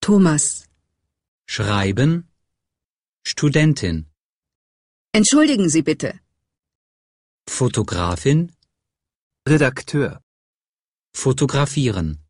Thomas. Schreiben. Studentin. Entschuldigen Sie bitte. Fotografin. Redakteur. Fotografieren.